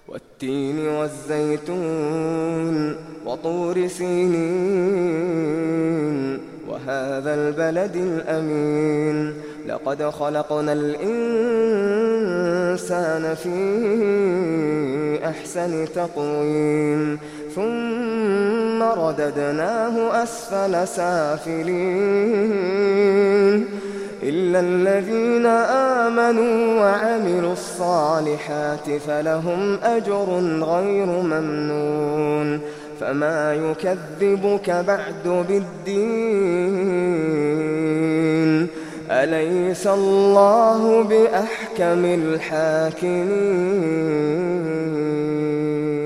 والتين والزيتون وطور سينين وهذا البلد الأمين لقد خلقنا الإنسان في أحسن تقويم ثم رددناه أسفل سافلين إلا الذين آمنوا وعملوا الصالحات فلهم أجر غير ممنون فما يكذبك بعد بالدين أليس الله بأحكم الحاكمين.